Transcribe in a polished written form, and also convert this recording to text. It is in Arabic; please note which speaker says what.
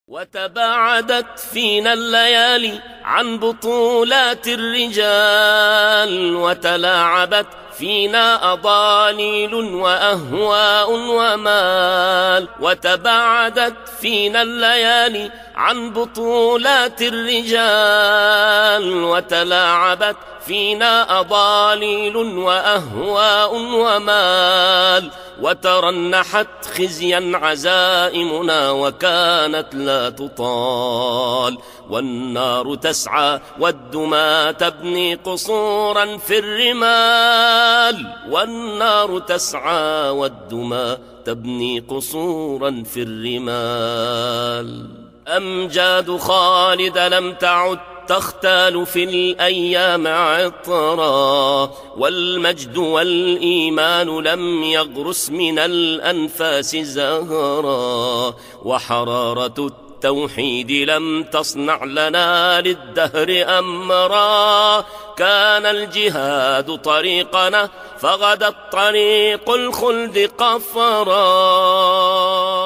Speaker 1: وتباعدت فينا الليالي عن بطولات الرجال، وتلاعبت فينا أضاليل وأهواء ومال. وتباعدت فينا الليالي عن بطولات الرجال، وتلاعبت فينا أضاليل وأهواء ومال. وترنحت خزيا عزائمنا وكانت لا تطال. والنار تسعى والدمى تبني قصورا في الرمال، والنار تسعى والدمى تبني قصورا في الرمال. أمجاد خالد لم تعد تختال في الأيام عطرا، والمجد والإيمان لم يغرس من الأنفاس زهرا. وحرارة التوحيد لم تصنع لنا للدهر أمرا. كان الجهاد طريقنا فغدا طريق الخلد قفرا.